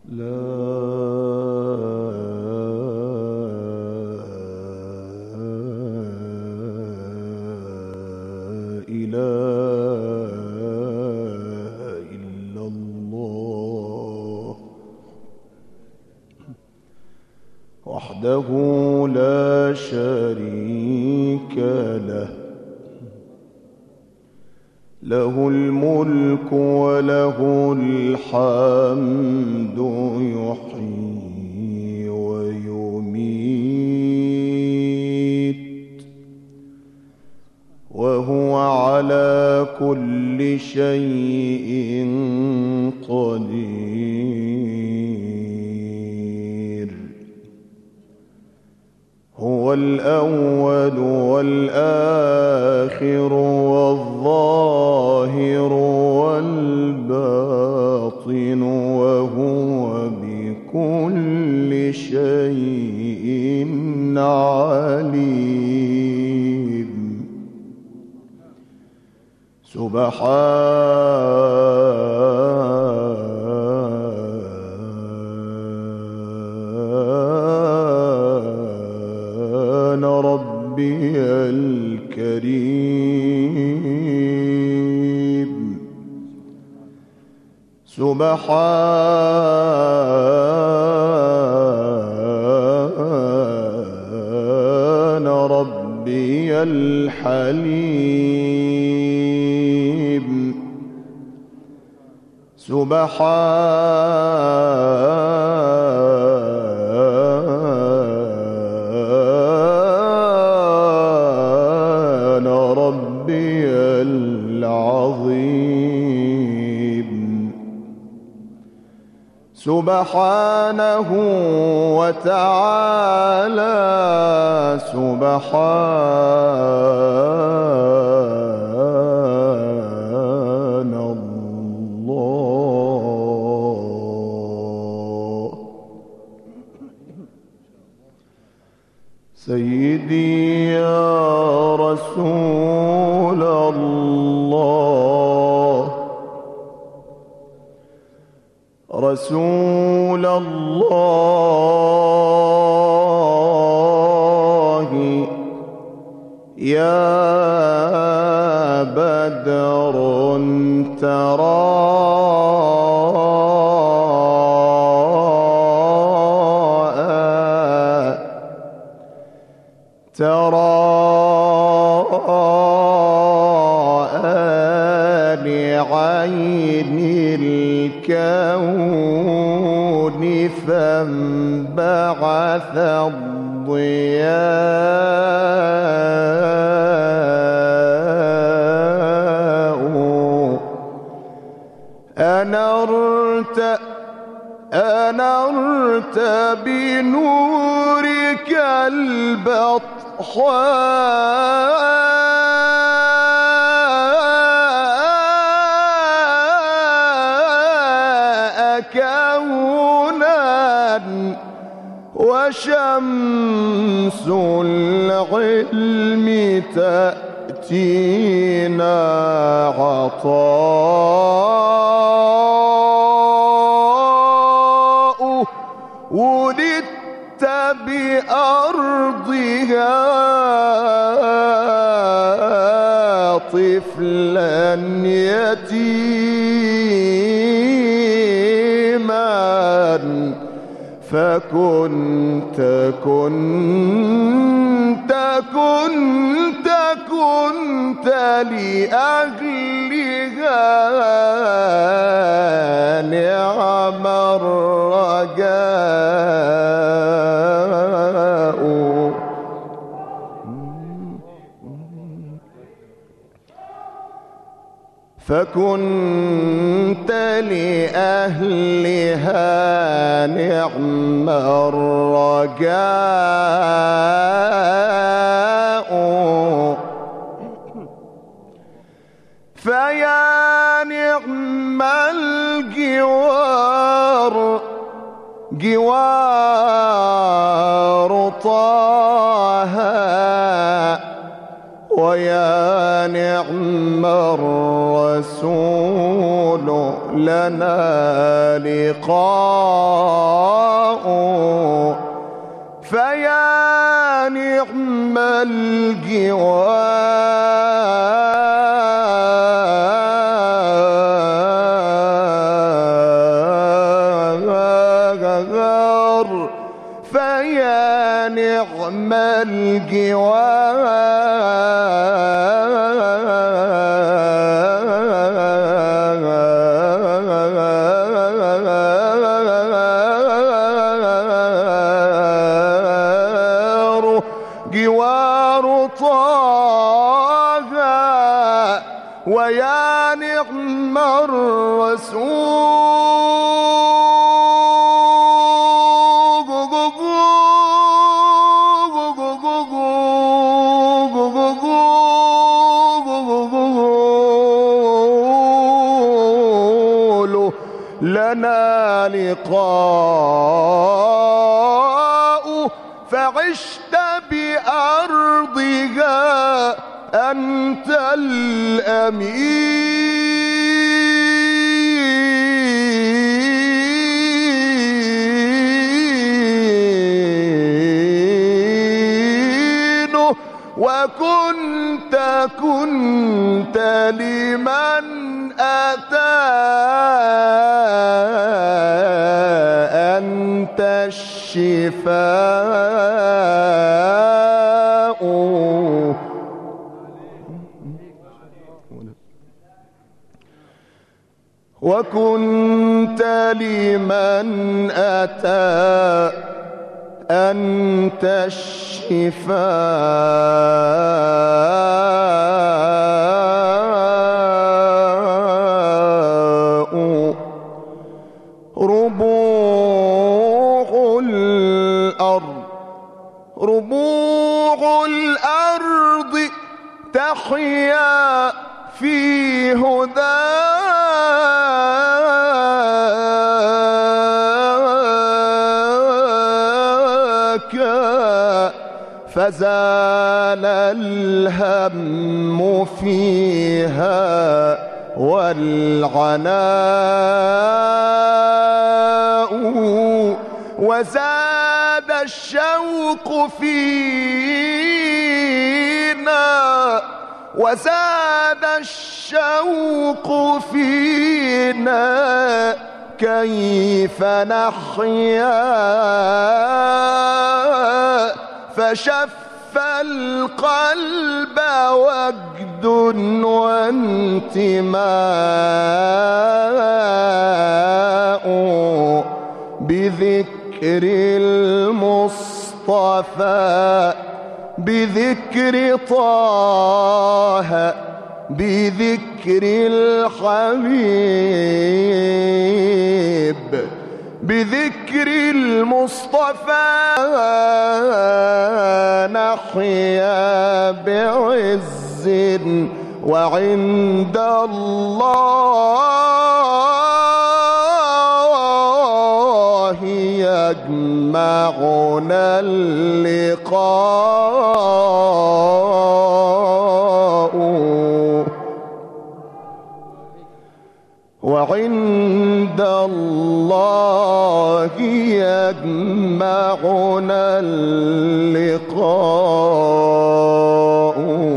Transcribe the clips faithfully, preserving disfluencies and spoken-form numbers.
لا إله إلا الله وحده لا شريك له، له الملك وله الحمد يحيي ويميت وهو على كل شيء قدير. هو الأول والآخر والظاهر والباطن وهو بكل شيء عليم. سبحان ربي الكريم، سبحان ربي الحليم، سبحان ربي العظيم. سبحانه وتعالى سبحان الله. سيدي يا رسول الله، رسول الله، يا بدر تراءى تراءى لعين الكون فانبعث الضياء. أنرت أنرت بنورك البطحاء كونا، وشمس العلم تأتينا عطاء. ولدت بأرضها طفلا يتيما، فكنت كنت كنت كنت لأهلها نعم الرجاء. فكنت لأهلها نعم الرجاء. فيا نعم الجوار جوار طه ويا نعم الرسول لنا لقاء فيا نعم الجوار فيا نعم الجوار جوار طه ويا نعم الرسول لنا لقاء فعشت بأرضها أنت الأمين وكنت كنت لمن أتى أنت الشفاء وكنت لمن أتى أنت الشفاء ربوع الأرض ربوع الأرض تحيا في هداك فزال الهم فيها والعناء وزاد الشوق فينا وزاد الشوق فينا كيف نحيا فشف القلب وجد وانتماء بذكر المصطفى بذكر طه بذكر الحبيب بذكر المصطفى نحيا بعز وعند الله يجمعنا اللقاء وعند الله يجمعنا اللقاء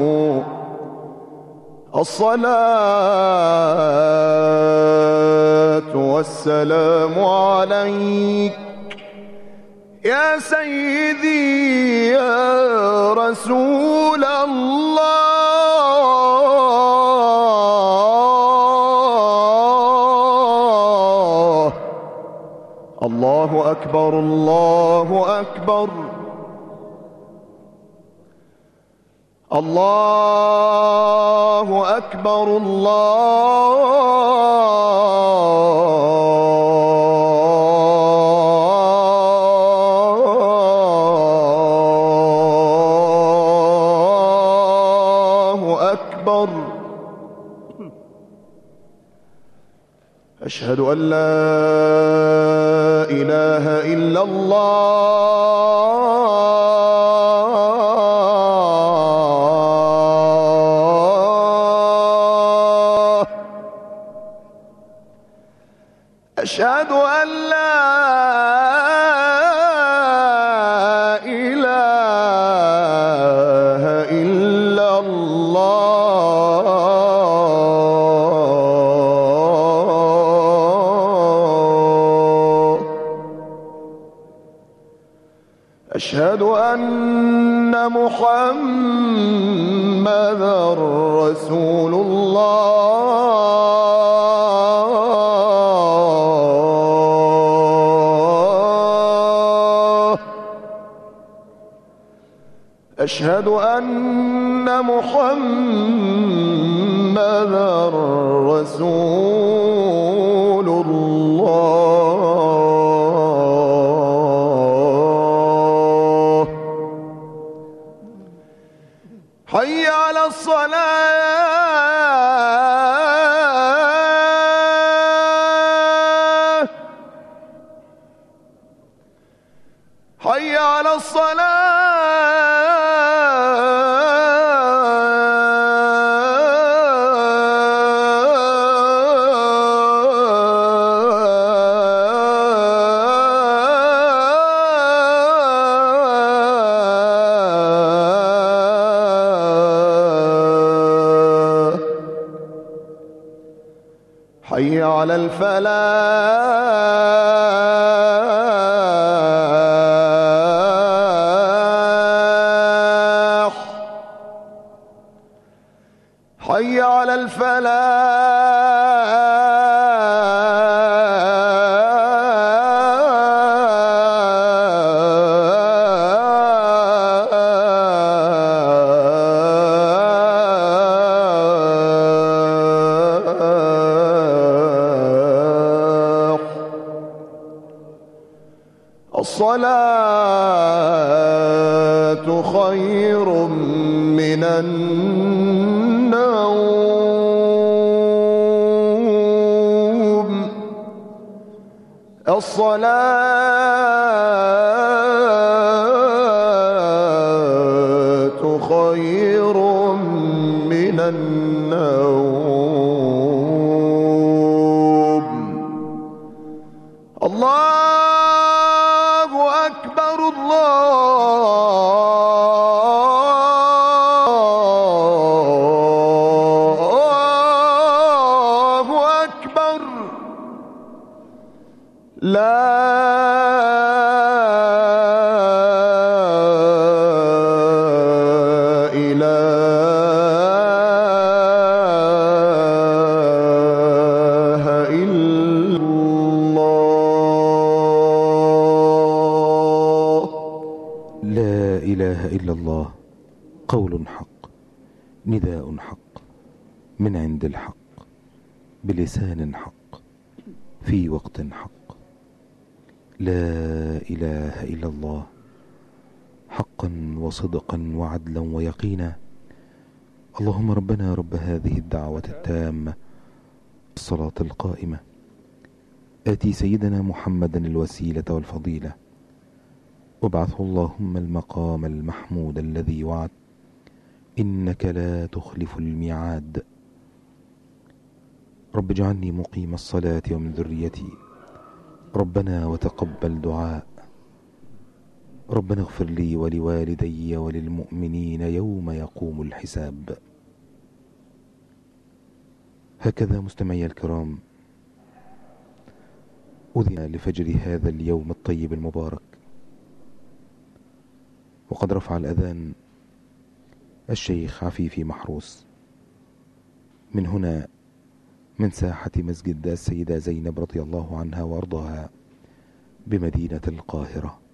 الصلاة والسلام عليك يا سيدي يا رسول الله الله أكبر الله أكبر الله أكبر الله أكبر أشهد أن لا إله إلا الله أشهد أن لا إله إلا الله. أشهد أن محمدًا رسول الله. أشهد أن محمدًا رسول الله. حي على الصلاة. حي على الصلاة. حي على الفلاح. حي على الفلاح. الصلاة خير من النوم. الصلاة خير من النوم. الله أكبر. الله أكبر. لا إله إلا الله. لا إله إلا الله قول حق، نداء حق، من عند الحق، بلسان حق، في وقت حق. لا إله إلا الله حقا وصدقا وعدلا ويقينا. اللهم ربنا رب هذه الدعوة التامة الصلاة القائمة، آتي سيدنا محمدا الوسيلة والفضيلة، وابعثه اللهم المقام المحمود الذي وعد، إنك لا تخلف الميعاد. رب اجعلني مقيم الصلاة ومن ذريتي، ربنا وتقبل دعاء. ربنا اغفر لي ولوالدي وللمؤمنين يوم يقوم الحساب. هكذا مستمعي الكرام أذن لفجر هذا اليوم الطيب المبارك، وقد رفع الأذان الشيخ عفيفي محروس من هنا، من ساحة مسجد السيدة زينب رضي الله عنها وارضاها بمدينة القاهرة.